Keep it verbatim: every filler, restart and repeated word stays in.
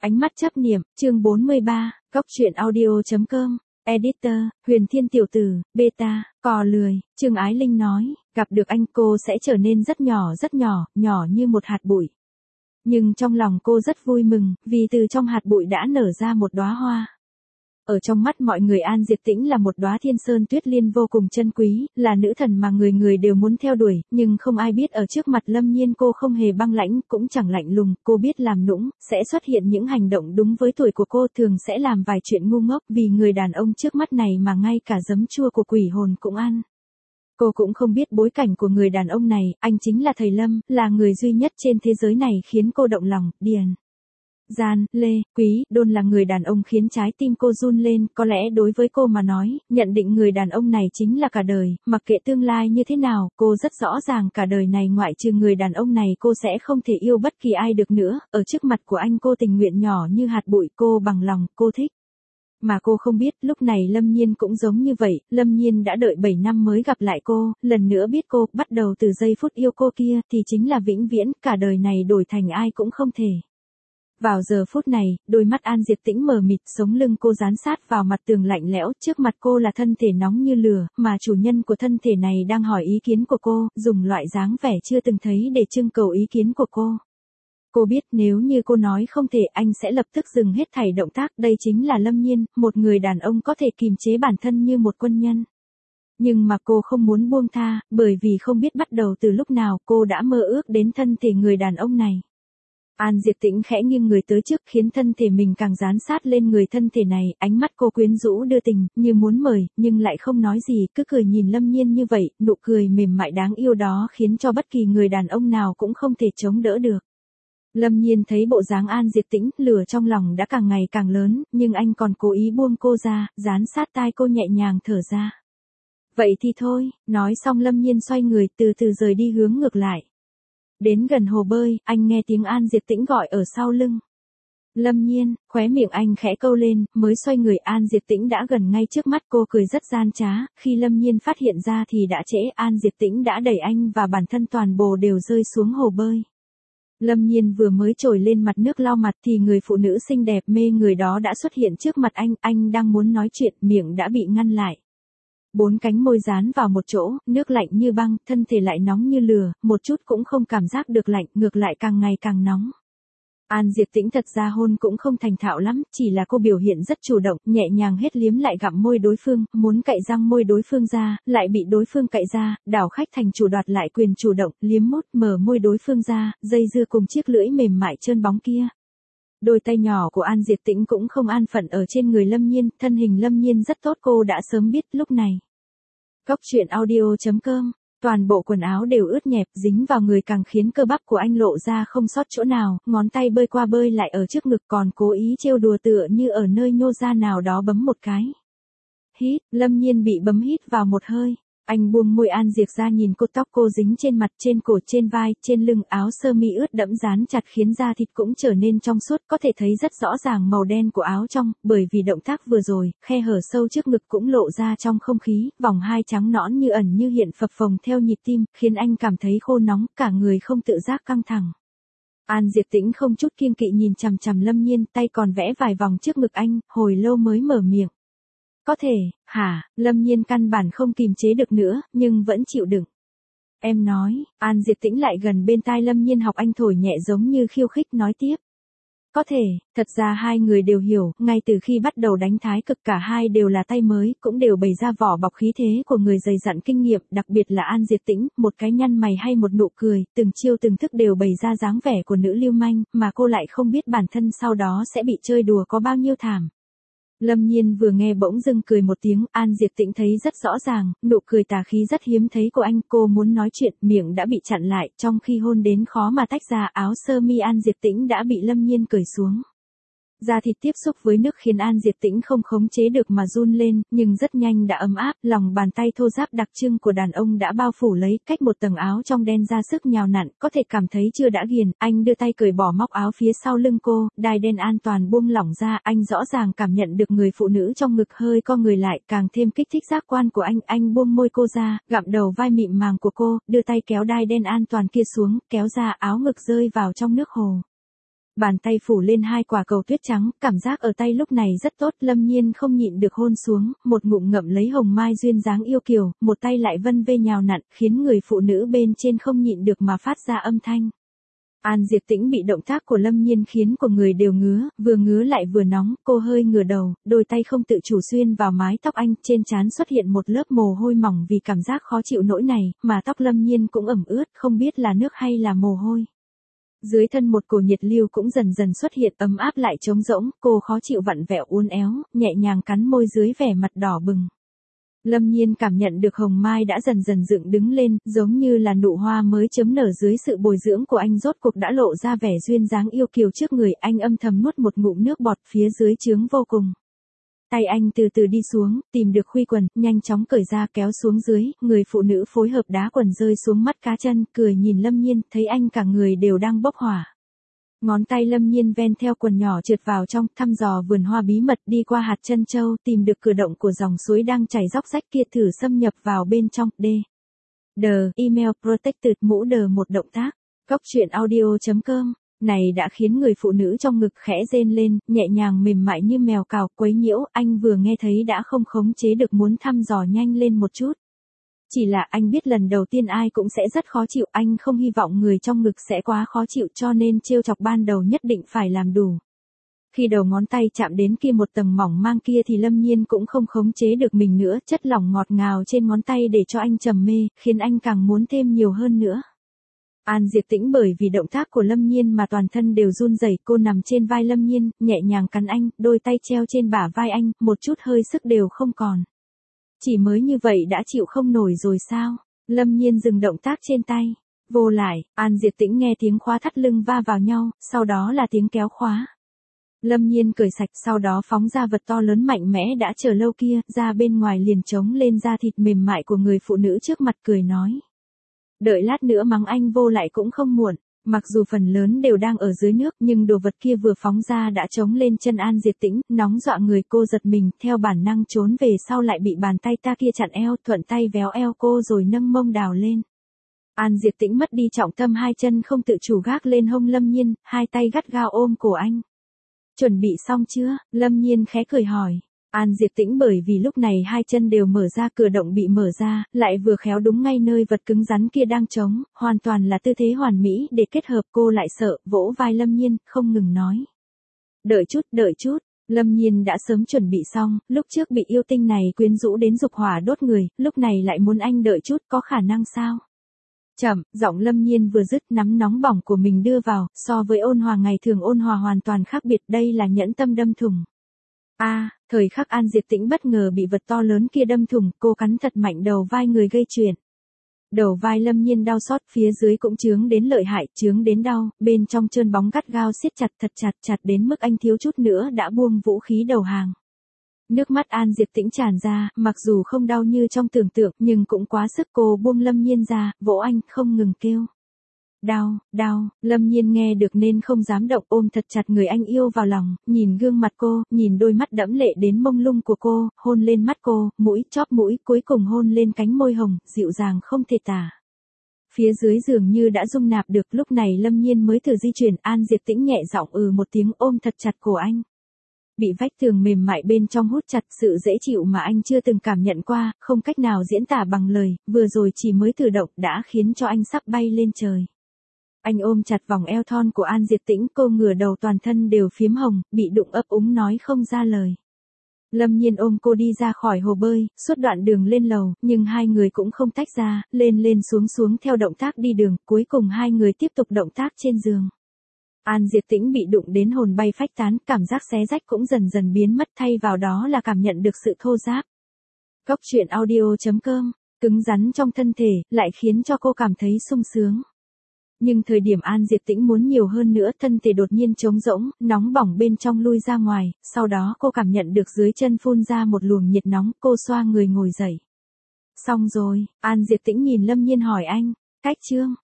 Ánh mắt chấp niệm, chương bốn mươi ba, Góc truyện audio chấm com, Editor, Huyền Thiên tiểu tử, Beta, cò lười, Trương Ái Linh nói, gặp được anh cô sẽ trở nên rất nhỏ rất nhỏ, nhỏ như một hạt bụi. Nhưng trong lòng cô rất vui mừng, vì từ trong hạt bụi đã nở ra một đóa hoa. Ở trong mắt mọi người An Diệp Tĩnh là một đóa thiên sơn tuyết liên vô cùng chân quý, là nữ thần mà người người đều muốn theo đuổi, nhưng không ai biết ở trước mặt Lâm Nhiên cô không hề băng lãnh, cũng chẳng lạnh lùng, cô biết làm nũng, sẽ xuất hiện những hành động đúng với tuổi của cô, thường sẽ làm vài chuyện ngu ngốc vì người đàn ông trước mắt này mà ngay cả giấm chua của quỷ hồn cũng ăn. Cô cũng không biết bối cảnh của người đàn ông này, anh chính là thầy Lâm, là người duy nhất trên thế giới này khiến cô động lòng, điền. Gian, Lê, Quý, Đôn là người đàn ông khiến trái tim cô run lên, có lẽ đối với cô mà nói, nhận định người đàn ông này chính là cả đời, mặc kệ tương lai như thế nào, cô rất rõ ràng cả đời này ngoại trừ người đàn ông này cô sẽ không thể yêu bất kỳ ai được nữa, ở trước mặt của anh cô tình nguyện nhỏ như hạt bụi, cô bằng lòng, cô thích. Mà cô không biết, lúc này Lâm Nhiên cũng giống như vậy, Lâm Nhiên đã đợi bảy năm mới gặp lại cô, lần nữa biết cô, bắt đầu từ giây phút yêu cô kia, thì chính là vĩnh viễn, cả đời này đổi thành ai cũng không thể. Vào giờ phút này, đôi mắt An Diệp Tĩnh mờ mịt, sống lưng cô dán sát vào mặt tường lạnh lẽo, trước mặt cô là thân thể nóng như lửa, mà chủ nhân của thân thể này đang hỏi ý kiến của cô, dùng loại dáng vẻ chưa từng thấy để trưng cầu ý kiến của cô. Cô biết nếu như cô nói không thể anh sẽ lập tức dừng hết thảy động tác, đây chính là Lâm Nhiên, một người đàn ông có thể kìm chế bản thân như một quân nhân. Nhưng mà cô không muốn buông tha, bởi vì không biết bắt đầu từ lúc nào cô đã mơ ước đến thân thể người đàn ông này. An Diệp Tĩnh khẽ nghiêng người tới trước khiến thân thể mình càng dán sát lên người thân thể này, ánh mắt cô quyến rũ đưa tình, như muốn mời, nhưng lại không nói gì, cứ cười nhìn Lâm Nhiên như vậy, nụ cười mềm mại đáng yêu đó khiến cho bất kỳ người đàn ông nào cũng không thể chống đỡ được. Lâm Nhiên thấy bộ dáng An Diệp Tĩnh, lửa trong lòng đã càng ngày càng lớn, nhưng anh còn cố ý buông cô ra, dán sát tai cô nhẹ nhàng thở ra. Vậy thì thôi, nói xong Lâm Nhiên xoay người từ từ rời đi hướng ngược lại. Đến gần hồ bơi, anh nghe tiếng An Diệp Tĩnh gọi ở sau lưng. Lâm Nhiên, khóe miệng anh khẽ câu lên, mới xoay người An Diệp Tĩnh đã gần ngay trước mắt cô cười rất gian trá, khi Lâm Nhiên phát hiện ra thì đã trễ, An Diệp Tĩnh đã đẩy anh và bản thân toàn bộ đều rơi xuống hồ bơi. Lâm Nhiên vừa mới trồi lên mặt nước lau mặt thì người phụ nữ xinh đẹp mê người đó đã xuất hiện trước mặt anh, anh đang muốn nói chuyện, miệng đã bị ngăn lại. Bốn cánh môi dán vào một chỗ, nước lạnh như băng, thân thể lại nóng như lửa, một chút cũng không cảm giác được lạnh, ngược lại càng ngày càng nóng. An Diệp Tĩnh thật ra hôn cũng không thành thạo lắm, chỉ là cô biểu hiện rất chủ động, nhẹ nhàng hết liếm lại gặm môi đối phương, muốn cạy răng môi đối phương ra, lại bị đối phương cạy ra, đảo khách thành chủ đoạt lại quyền chủ động, liếm mốt mở môi đối phương ra, dây dưa cùng chiếc lưỡi mềm mại trơn bóng kia. Đôi tay nhỏ của An Diệp Tĩnh cũng không an phận ở trên người Lâm Nhiên, thân hình Lâm Nhiên rất tốt cô đã sớm biết lúc này. Góc truyện audio chấm com, toàn bộ quần áo đều ướt nhẹp, dính vào người càng khiến cơ bắp của anh lộ ra không sót chỗ nào, ngón tay bơi qua bơi lại ở trước ngực còn cố ý trêu đùa tựa như ở nơi nhô ra nào đó bấm một cái. Hít, Lâm Nhiên bị bấm hít vào một hơi. Anh buông môi An Diệp ra nhìn cô, tóc cô dính trên mặt, trên cổ, trên vai, trên lưng, áo sơ mi ướt đẫm dán chặt khiến da thịt cũng trở nên trong suốt, có thể thấy rất rõ ràng màu đen của áo trong, bởi vì động tác vừa rồi, khe hở sâu trước ngực cũng lộ ra trong không khí, vòng hai trắng nõn như ẩn như hiện phập phồng theo nhịp tim, khiến anh cảm thấy khô nóng, cả người không tự giác căng thẳng. An Diệp Tĩnh không chút kiêng kỵ nhìn chằm chằm Lâm Nhiên, tay còn vẽ vài vòng trước ngực anh, hồi lâu mới mở miệng. Có thể, hả, Lâm Nhiên căn bản không kìm chế được nữa, nhưng vẫn chịu đựng. Em nói, An Diệp Tĩnh lại gần bên tai Lâm Nhiên học anh thổi nhẹ giống như khiêu khích nói tiếp. Có thể, thật ra hai người đều hiểu, ngay từ khi bắt đầu đánh thái cực cả hai đều là tay mới, cũng đều bày ra vỏ bọc khí thế của người dày dặn kinh nghiệm, đặc biệt là An Diệp Tĩnh, một cái nhăn mày hay một nụ cười, từng chiêu từng thức đều bày ra dáng vẻ của nữ lưu manh, mà cô lại không biết bản thân sau đó sẽ bị chơi đùa có bao nhiêu thảm. Lâm Nhiên vừa nghe bỗng dưng cười một tiếng, An Diệp Tĩnh thấy rất rõ ràng, nụ cười tà khí rất hiếm thấy của anh, cô muốn nói chuyện, miệng đã bị chặn lại, trong khi hôn đến khó mà tách ra, áo sơ mi An Diệp Tĩnh đã bị Lâm Nhiên cởi xuống. Da thịt tiếp xúc với nước khiến An Diệp Tĩnh không khống chế được mà run lên, nhưng rất nhanh đã ấm áp, lòng bàn tay thô ráp đặc trưng của đàn ông đã bao phủ lấy, cách một tầng áo trong đen ra sức nhào nặn, có thể cảm thấy chưa đã ghiền, anh đưa tay cởi bỏ móc áo phía sau lưng cô, đai đen an toàn buông lỏng ra, anh rõ ràng cảm nhận được người phụ nữ trong ngực hơi co người lại, càng thêm kích thích giác quan của anh, anh buông môi cô ra, gặm đầu vai mịn màng của cô, đưa tay kéo đai đen an toàn kia xuống, kéo ra áo ngực rơi vào trong nước hồ. Bàn tay phủ lên hai quả cầu tuyết trắng, cảm giác ở tay lúc này rất tốt, Lâm Nhiên không nhịn được hôn xuống, một ngụm ngậm lấy hồng mai duyên dáng yêu kiều, một tay lại vân vê nhào nặn, khiến người phụ nữ bên trên không nhịn được mà phát ra âm thanh. An Diệp Tĩnh bị động tác của Lâm Nhiên khiến của người đều ngứa, vừa ngứa lại vừa nóng, cô hơi ngửa đầu, đôi tay không tự chủ xuyên vào mái tóc anh, trên trán xuất hiện một lớp mồ hôi mỏng vì cảm giác khó chịu nỗi này, mà tóc Lâm Nhiên cũng ẩm ướt, không biết là nước hay là mồ hôi. Dưới thân một cổ nhiệt lưu cũng dần dần xuất hiện, ấm áp lại trống rỗng, cô khó chịu vặn vẹo uốn éo, nhẹ nhàng cắn môi dưới vẻ mặt đỏ bừng. Lâm Nhiên cảm nhận được hồng mai đã dần dần dựng đứng lên, giống như là nụ hoa mới chớm nở dưới sự bồi dưỡng của anh, rốt cuộc đã lộ ra vẻ duyên dáng yêu kiều trước người, anh âm thầm nuốt một ngụm nước bọt, phía dưới trướng vô cùng. Tay anh từ từ đi xuống, tìm được khuy quần, nhanh chóng cởi ra kéo xuống dưới, người phụ nữ phối hợp đá quần rơi xuống mắt cá chân, cười nhìn Lâm Nhiên, thấy anh cả người đều đang bốc hỏa. Ngón tay Lâm Nhiên ven theo quần nhỏ trượt vào trong, thăm dò vườn hoa bí mật, đi qua hạt chân châu, tìm được cửa động của dòng suối đang chảy róc rách kia, thử xâm nhập vào bên trong. D. D. Email protected mũ đờ một động tác. Góc truyện audio chấm com. Này đã khiến người phụ nữ trong ngực khẽ rên lên, nhẹ nhàng mềm mại như mèo cào, quấy nhiễu, anh vừa nghe thấy đã không khống chế được muốn thăm dò nhanh lên một chút. Chỉ là anh biết lần đầu tiên ai cũng sẽ rất khó chịu, anh không hy vọng người trong ngực sẽ quá khó chịu, cho nên trêu chọc ban đầu nhất định phải làm đủ. Khi đầu ngón tay chạm đến kia một tầng mỏng mang kia thì Lâm Nhiên cũng không khống chế được mình nữa, chất lỏng ngọt ngào trên ngón tay để cho anh trầm mê, khiến anh càng muốn thêm nhiều hơn nữa. An Diệp Tĩnh bởi vì động tác của Lâm Nhiên mà toàn thân đều run rẩy, cô nằm trên vai Lâm Nhiên, nhẹ nhàng cắn anh, đôi tay treo trên bả vai anh, một chút hơi sức đều không còn. Chỉ mới như vậy đã chịu không nổi rồi sao? Lâm Nhiên dừng động tác trên tay. Vô lại, An Diệp Tĩnh nghe tiếng khóa thắt lưng va vào nhau, sau đó là tiếng kéo khóa. Lâm Nhiên cởi sạch, sau đó phóng ra vật to lớn mạnh mẽ đã chờ lâu kia, ra bên ngoài liền trống lên da thịt mềm mại của người phụ nữ trước mặt, cười nói. Đợi lát nữa mắng anh vô lại cũng không muộn. Mặc dù phần lớn đều đang ở dưới nước, nhưng đồ vật kia vừa phóng ra đã trống lên chân An Diệp Tĩnh, nóng dọa người, cô giật mình, theo bản năng trốn về sau lại bị bàn tay ta kia chặn eo, thuận tay véo eo cô rồi nâng mông đào lên. An Diệp Tĩnh mất đi trọng tâm, hai chân không tự chủ gác lên hông Lâm Nhiên, hai tay gắt gao ôm cổ anh. Chuẩn bị xong chưa? Lâm Nhiên khẽ cười hỏi. An Diệp Tĩnh bởi vì lúc này hai chân đều mở ra, cửa động bị mở ra, lại vừa khéo đúng ngay nơi vật cứng rắn kia đang trống, hoàn toàn là tư thế hoàn mỹ để kết hợp, cô lại sợ, vỗ vai Lâm Nhiên, không ngừng nói. Đợi chút, đợi chút, Lâm Nhiên đã sớm chuẩn bị xong, lúc trước bị yêu tinh này quyến rũ đến dục hỏa đốt người, lúc này lại muốn anh đợi chút, có khả năng sao? Chậm, giọng Lâm Nhiên vừa dứt, nắm nóng bỏng của mình đưa vào, so với ôn hòa ngày thường ôn hòa hoàn toàn khác biệt, đây là nhẫn tâm đâm thủng. A, à, thời khắc An Diệp Tĩnh bất ngờ bị vật to lớn kia đâm thủng, cô cắn thật mạnh đầu vai người gây chuyện. Đầu vai Lâm Nhiên đau xót, phía dưới cũng chướng đến lợi hại, chướng đến đau, bên trong trơn bóng gắt gao siết chặt thật chặt chặt đến mức anh thiếu chút nữa đã buông vũ khí đầu hàng. Nước mắt An Diệp Tĩnh tràn ra, mặc dù không đau như trong tưởng tượng, nhưng cũng quá sức, cô buông Lâm Nhiên ra, vỗ anh, không ngừng kêu. Đau, đau, Lâm Nhiên nghe được nên không dám động, ôm thật chặt người anh yêu vào lòng, nhìn gương mặt cô, nhìn đôi mắt đẫm lệ đến mông lung của cô, hôn lên mắt cô, mũi, chóp mũi, cuối cùng hôn lên cánh môi hồng, dịu dàng không thể tả. Phía dưới dường như đã dung nạp được, lúc này Lâm Nhiên mới thử di chuyển, An Diệp Tĩnh nhẹ giọng ừ một tiếng, ôm thật chặt cổ anh. Bị vách tường mềm mại bên trong hút chặt, sự dễ chịu mà anh chưa từng cảm nhận qua, không cách nào diễn tả bằng lời, vừa rồi chỉ mới thử động đã khiến cho anh sắp bay lên trời. Anh ôm chặt vòng eo thon của An Diệp Tĩnh, cô ngửa đầu, toàn thân đều phiếm hồng, bị đụng ấp úng nói không ra lời. Lâm Nhiên ôm cô đi ra khỏi hồ bơi, suốt đoạn đường lên lầu, nhưng hai người cũng không tách ra, lên lên xuống xuống theo động tác đi đường, cuối cùng hai người tiếp tục động tác trên giường. An Diệp Tĩnh bị đụng đến hồn bay phách tán, cảm giác xé rách cũng dần dần biến mất, thay vào đó là cảm nhận được sự thô ráp. Góc truyện audio chấm com, cứng rắn trong thân thể, lại khiến cho cô cảm thấy sung sướng. Nhưng thời điểm An Diệp Tĩnh muốn nhiều hơn nữa, thân thể đột nhiên trống rỗng, nóng bỏng bên trong lui ra ngoài, sau đó cô cảm nhận được dưới chân phun ra một luồng nhiệt nóng, cô xoa người ngồi dậy. Xong rồi, An Diệp Tĩnh nhìn Lâm Nhiên hỏi anh, cách chưa?